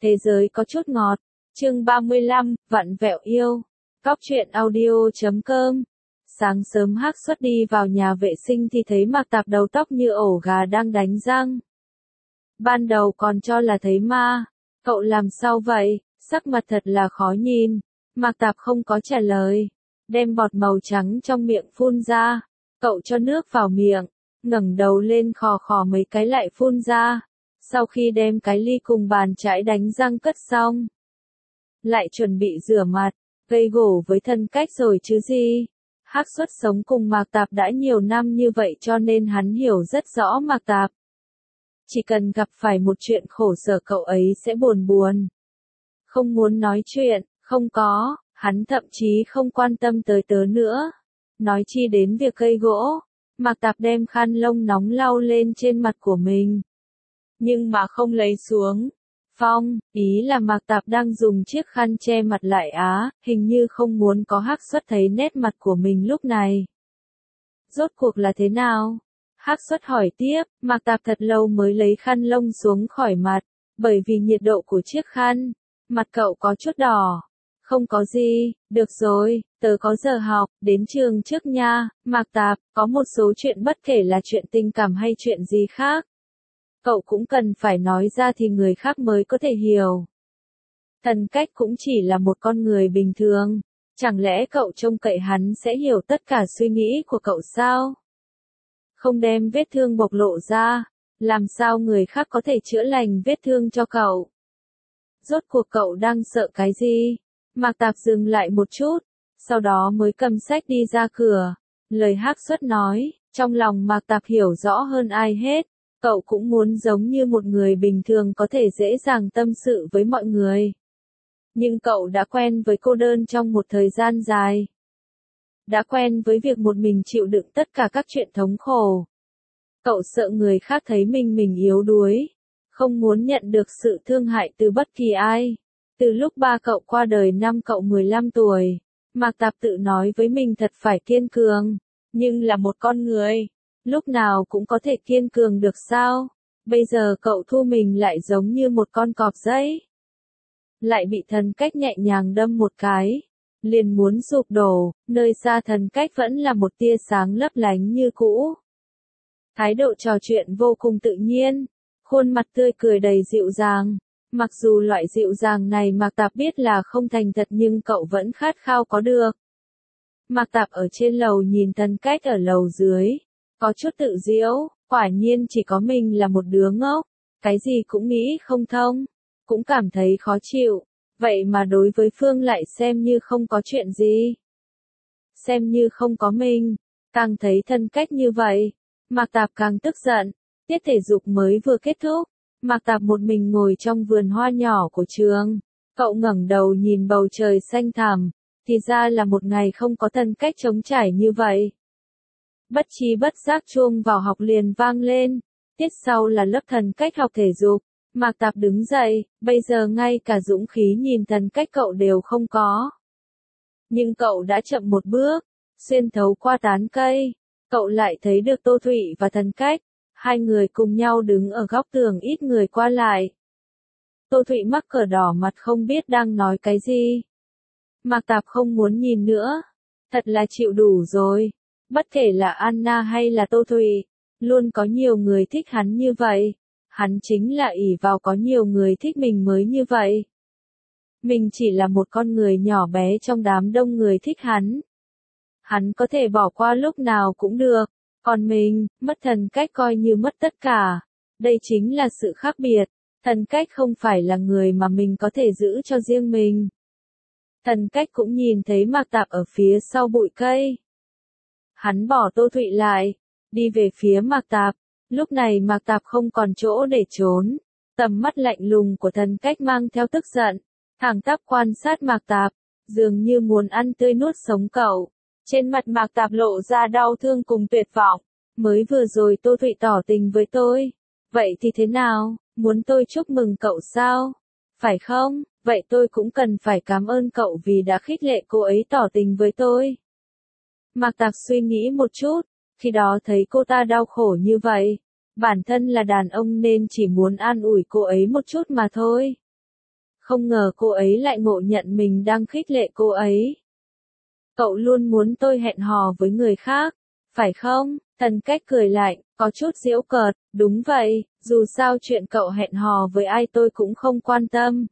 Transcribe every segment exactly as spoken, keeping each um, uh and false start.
Thế giới có chút ngọt. Chương ba mươi lăm, vặn vẹo yêu. Cóc truyện audio chấm com. Sáng sớm Hắc Xuất đi vào nhà vệ sinh thì thấy Mạc Tạp đầu tóc như ổ gà đang đánh răng. Ban đầu còn cho là thấy ma. Cậu làm sao vậy? Sắc mặt thật là khó nhìn. Mạc Tạp không có trả lời. Đem bọt màu trắng trong miệng phun ra. Cậu cho nước vào miệng. Ngẩng đầu lên khò khò mấy cái lại phun ra. Sau khi đem cái ly cùng bàn chải đánh răng cất xong, lại chuẩn bị rửa mặt, gây gổ với thân cách rồi chứ gì. Hắc Xuất sống cùng Mạc Tạp đã nhiều năm như vậy cho nên hắn hiểu rất rõ Mạc Tạp. Chỉ cần gặp phải một chuyện khổ sở cậu ấy sẽ buồn buồn. Không muốn nói chuyện, không có, hắn thậm chí không quan tâm tới tớ nữa. Nói chi đến việc gây gỗ, Mạc Tạp đem khăn lông nóng lau lên trên mặt của mình. Nhưng mà không lấy xuống. Phong, ý là Mạc Tạp đang dùng chiếc khăn che mặt lại á, hình như không muốn có Hắc Xuất thấy nét mặt của mình lúc này. Rốt cuộc là thế nào? Hắc Xuất hỏi tiếp, Mạc Tạp thật lâu mới lấy khăn lông xuống khỏi mặt, bởi vì nhiệt độ của chiếc khăn, mặt cậu có chút đỏ. Không có gì, được rồi, tớ có giờ học, đến trường trước nha. Mạc Tạp, có một số chuyện bất kể là chuyện tình cảm hay chuyện gì khác. Cậu cũng cần phải nói ra thì người khác mới có thể hiểu. Thần Cách cũng chỉ là một con người bình thường. Chẳng lẽ cậu trông cậy hắn sẽ hiểu tất cả suy nghĩ của cậu sao? Không đem vết thương bộc lộ ra, làm sao người khác có thể chữa lành vết thương cho cậu? Rốt cuộc cậu đang sợ cái gì? Mạc Tạp dừng lại một chút, sau đó mới cầm sách đi ra cửa. Lời Hắc Xuất nói, trong lòng Mạc Tạp hiểu rõ hơn ai hết. Cậu cũng muốn giống như một người bình thường có thể dễ dàng tâm sự với mọi người. Nhưng cậu đã quen với cô đơn trong một thời gian dài. Đã quen với việc một mình chịu đựng tất cả các chuyện thống khổ. Cậu sợ người khác thấy mình mình yếu đuối. Không muốn nhận được sự thương hại từ bất kỳ ai. Từ lúc ba cậu qua đời năm cậu mười lăm tuổi, Mạc Tạp tự nói với mình thật phải kiên cường. Nhưng là một con người, lúc nào cũng có thể kiên cường được sao? Bây giờ cậu thu mình lại giống như một con cọp giấy. Lại bị Thần Cách nhẹ nhàng đâm một cái. Liền muốn sụp đổ, nơi xa Thần Cách vẫn là một tia sáng lấp lánh như cũ. Thái độ trò chuyện vô cùng tự nhiên. Khuôn mặt tươi cười đầy dịu dàng. Mặc dù loại dịu dàng này Mạc Tạp biết là không thành thật nhưng cậu vẫn khát khao có được. Mạc Tạp ở trên lầu nhìn Thần Cách ở lầu dưới. Có chút tự giễu, quả nhiên chỉ có mình là một đứa ngốc, cái gì cũng nghĩ không thông, cũng cảm thấy khó chịu, vậy mà đối với Phương lại xem như không có chuyện gì. Xem như không có mình, càng thấy Thần Cách như vậy, Mạc Tạp càng tức giận. Tiết thể dục mới vừa kết thúc, Mạc Tạp một mình ngồi trong vườn hoa nhỏ của trường, cậu ngẩng đầu nhìn bầu trời xanh thẳm, thì ra là một ngày không có Thần Cách trống trải như vậy. Bất chi bất giác chuông vào học liền vang lên, tiết sau là lớp Thần Cách học thể dục. Mạc Tạp đứng dậy, bây giờ ngay cả dũng khí nhìn Thần Cách cậu đều không có. Nhưng cậu đã chậm một bước, xuyên thấu qua tán cây, cậu lại thấy được Tô Thụy và Thần Cách, hai người cùng nhau đứng ở góc tường ít người qua lại. Tô Thụy mắc cờ đỏ mặt không biết đang nói cái gì. Mạc Tạp không muốn nhìn nữa, thật là chịu đủ rồi. Bất kể là Anna hay là Tô Thụy, luôn có nhiều người thích hắn như vậy. Hắn chính là ỷ vào có nhiều người thích mình mới như vậy. Mình chỉ là một con người nhỏ bé trong đám đông người thích hắn. Hắn có thể bỏ qua lúc nào cũng được, còn mình, mất Thần Cách coi như mất tất cả. Đây chính là sự khác biệt. Thần Cách không phải là người mà mình có thể giữ cho riêng mình. Thần Cách cũng nhìn thấy Mạc Tạp ở phía sau bụi cây. Hắn bỏ Tô Thụy lại, đi về phía Mạc Tạp. Lúc này Mạc Tạp không còn chỗ để trốn. Tầm mắt lạnh lùng của Thần Cách mang theo tức giận, thẳng tắp quan sát Mạc Tạp, dường như muốn ăn tươi nuốt sống cậu. Trên mặt Mạc Tạp lộ ra đau thương cùng tuyệt vọng. Mới vừa rồi Tô Thụy tỏ tình với tôi. Vậy thì thế nào, muốn tôi chúc mừng cậu sao? Phải không? Vậy tôi cũng cần phải cảm ơn cậu vì đã khích lệ cô ấy tỏ tình với tôi. Mạc Tạp suy nghĩ một chút, khi đó thấy cô ta đau khổ như vậy. Bản thân là đàn ông nên chỉ muốn an ủi cô ấy một chút mà thôi. Không ngờ cô ấy lại ngộ nhận mình đang khích lệ cô ấy. Cậu luôn muốn tôi hẹn hò với người khác, phải không? Thần Cách cười lạnh, có chút giễu cợt, đúng vậy, dù sao chuyện cậu hẹn hò với ai tôi cũng không quan tâm.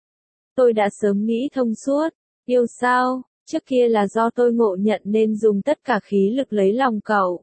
Tôi đã sớm nghĩ thông suốt, yêu sao, trước kia là do tôi ngộ nhận nên dùng tất cả khí lực lấy lòng cậu.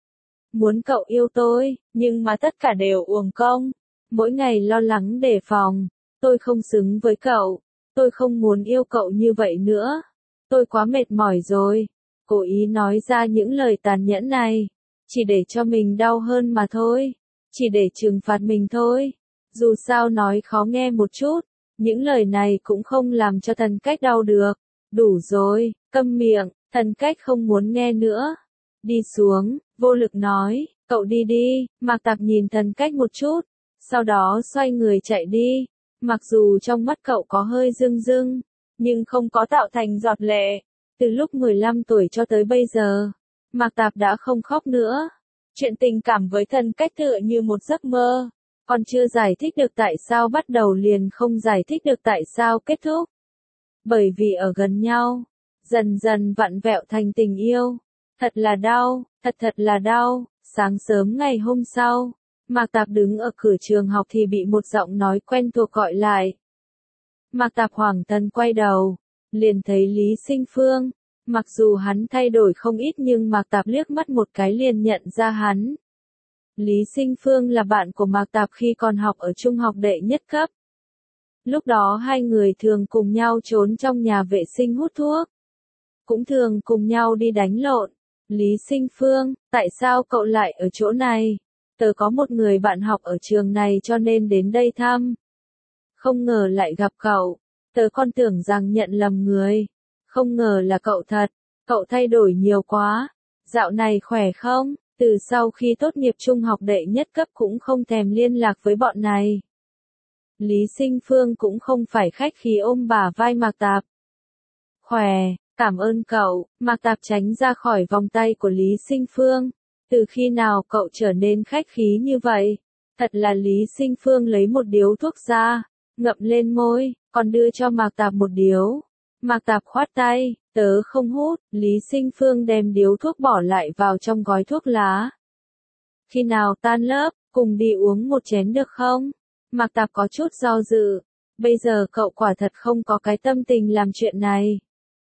Muốn cậu yêu tôi, nhưng mà tất cả đều uổng công. Mỗi ngày lo lắng đề phòng, tôi không xứng với cậu, tôi không muốn yêu cậu như vậy nữa. Tôi quá mệt mỏi rồi. Cố ý nói ra những lời tàn nhẫn này, chỉ để cho mình đau hơn mà thôi, chỉ để trừng phạt mình thôi. Dù sao nói khó nghe một chút, những lời này cũng không làm cho Thần Cách đau được. Đủ rồi, câm miệng, Thần Cách không muốn nghe nữa. Đi xuống, vô lực nói, cậu đi đi. Mạc Tạp nhìn Thần Cách một chút, sau đó xoay người chạy đi. Mặc dù trong mắt cậu có hơi rưng rưng, nhưng không có tạo thành giọt lệ. Từ lúc mười lăm tuổi cho tới bây giờ, Mạc Tạp đã không khóc nữa. Chuyện tình cảm với Thần Cách tựa như một giấc mơ, còn chưa giải thích được tại sao bắt đầu liền không giải thích được tại sao kết thúc. Bởi vì ở gần nhau, dần dần vặn vẹo thành tình yêu. Thật là đau, thật thật là đau. Sáng sớm ngày hôm sau, Mạc Tạp đứng ở cửa trường học thì bị một giọng nói quen thuộc gọi lại. Mạc Tạp hoảng thần quay đầu, liền thấy Lý Sinh Phương. Mặc dù hắn thay đổi không ít nhưng Mạc Tạp liếc mắt một cái liền nhận ra hắn. Lý Sinh Phương là bạn của Mạc Tạp khi còn học ở trung học đệ nhất cấp. Lúc đó hai người thường cùng nhau trốn trong nhà vệ sinh hút thuốc. Cũng thường cùng nhau đi đánh lộn. Lý Sinh Phương, tại sao cậu lại ở chỗ này? Tớ có một người bạn học ở trường này cho nên đến đây thăm. Không ngờ lại gặp cậu. Tớ còn tưởng rằng nhận lầm người. Không ngờ là cậu thật. Cậu thay đổi nhiều quá. Dạo này khỏe không? Từ sau khi tốt nghiệp trung học đệ nhất cấp cũng không thèm liên lạc với bọn này. Lý Sinh Phương cũng không phải khách khí ôm bả vai Mạc Tạp. Khỏe, cảm ơn cậu. Mạc Tạp tránh ra khỏi vòng tay của Lý Sinh Phương. Từ khi nào cậu trở nên khách khí như vậy? Thật là Lý Sinh Phương lấy một điếu thuốc ra, ngậm lên môi, còn đưa cho Mạc Tạp một điếu. Mạc Tạp khoát tay, tớ không hút. Lý Sinh Phương đem điếu thuốc bỏ lại vào trong gói thuốc lá. Khi nào tan lớp, cùng đi uống một chén được không? Mạc Tạp có chút do dự. Bây giờ cậu quả thật không có cái tâm tình làm chuyện này.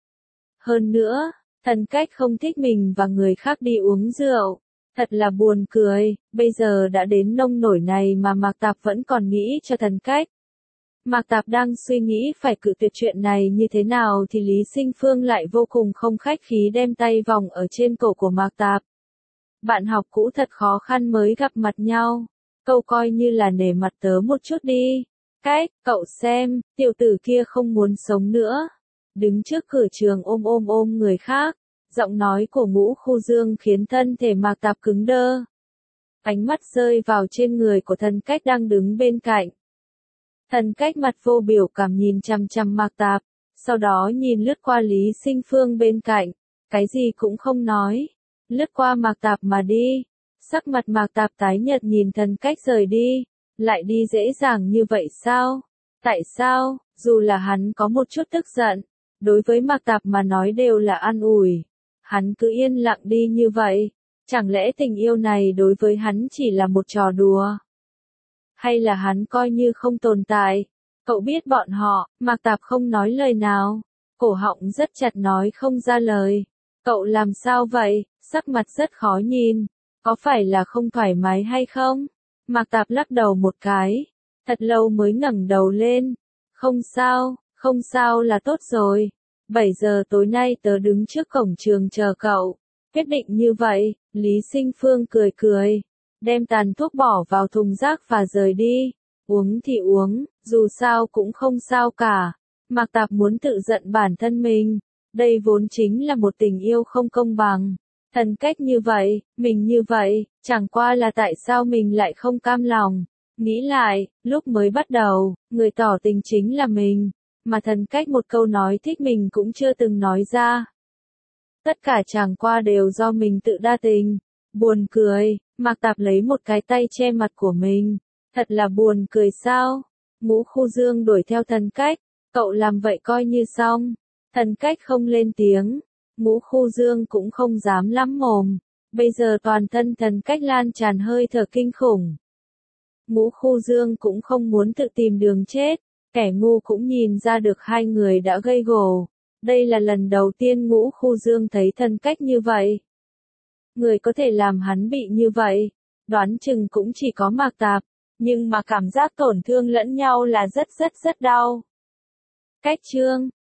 Hơn nữa, Thần Cách không thích mình và người khác đi uống rượu. Thật là buồn cười, bây giờ đã đến nông nổi này mà Mạc Tạp vẫn còn nghĩ cho Thần Cách. Mạc Tạp đang suy nghĩ phải cự tuyệt chuyện này như thế nào thì Lý Sinh Phương lại vô cùng không khách khí đem tay vòng ở trên cổ của Mạc Tạp. Bạn học cũ thật khó khăn mới gặp mặt nhau. Cậu coi như là nể mặt tớ một chút đi. Cách, cậu xem, tiểu tử kia không muốn sống nữa. Đứng trước cửa trường ôm ôm ôm người khác. Giọng nói của Ngũ Khu Dương khiến thân thể Mạc Tạp cứng đơ. Ánh mắt rơi vào trên người của Thần Cách đang đứng bên cạnh. Thần Cách mặt vô biểu cảm nhìn chằm chằm Mạc Tạp, sau đó nhìn lướt qua Lý Sinh Phương bên cạnh, cái gì cũng không nói, lướt qua Mạc Tạp mà đi. Sắc mặt Mạc Tạp tái nhợt nhìn Thần Cách rời đi, lại đi dễ dàng như vậy sao? Tại sao, dù là hắn có một chút tức giận, đối với Mạc Tạp mà nói đều là an ủi, hắn cứ yên lặng đi như vậy, chẳng lẽ tình yêu này đối với hắn chỉ là một trò đùa? Hay là hắn coi như không tồn tại? Cậu biết bọn họ, Mạc Tạp không nói lời nào, cổ họng rất chặt nói không ra lời. Cậu làm sao vậy? Sắc mặt rất khó nhìn, có phải là không thoải mái hay không? Mạc Tạp lắc đầu một cái, thật lâu mới ngẩng đầu lên. Không sao, không sao là tốt rồi. bảy giờ tối nay tớ đứng trước cổng trường chờ cậu. Quyết định như vậy, Lý Sinh Phương cười cười, đem tàn thuốc bỏ vào thùng rác và rời đi. Uống thì uống, dù sao cũng không sao cả. Mạc Tạp muốn tự giận bản thân mình. Đây vốn chính là một tình yêu không công bằng. Thần Cách như vậy, mình như vậy, chẳng qua là tại sao mình lại không cam lòng. Nghĩ lại, lúc mới bắt đầu, người tỏ tình chính là mình, mà Thần Cách một câu nói thích mình cũng chưa từng nói ra. Tất cả chẳng qua đều do mình tự đa tình. Buồn cười, Mạc Tạp lấy một cái tay che mặt của mình. Thật là buồn cười sao? Ngũ Khu Dương đuổi theo Thần Cách, Cậu làm vậy coi như xong. Thần Cách không lên tiếng. Ngũ Khu Dương cũng không dám lắm mồm. Bây giờ toàn thân Thần Cách lan tràn hơi thở kinh khủng. Ngũ Khu Dương cũng không muốn tự tìm đường chết. Kẻ ngu cũng nhìn ra được hai người đã gây gổ. Đây là lần đầu tiên Ngũ Khu Dương thấy Thần Cách như vậy. Người có thể làm hắn bị như vậy, đoán chừng cũng chỉ có Mạc Tạp, nhưng mà cảm giác tổn thương lẫn nhau là rất rất rất đau. Cách chương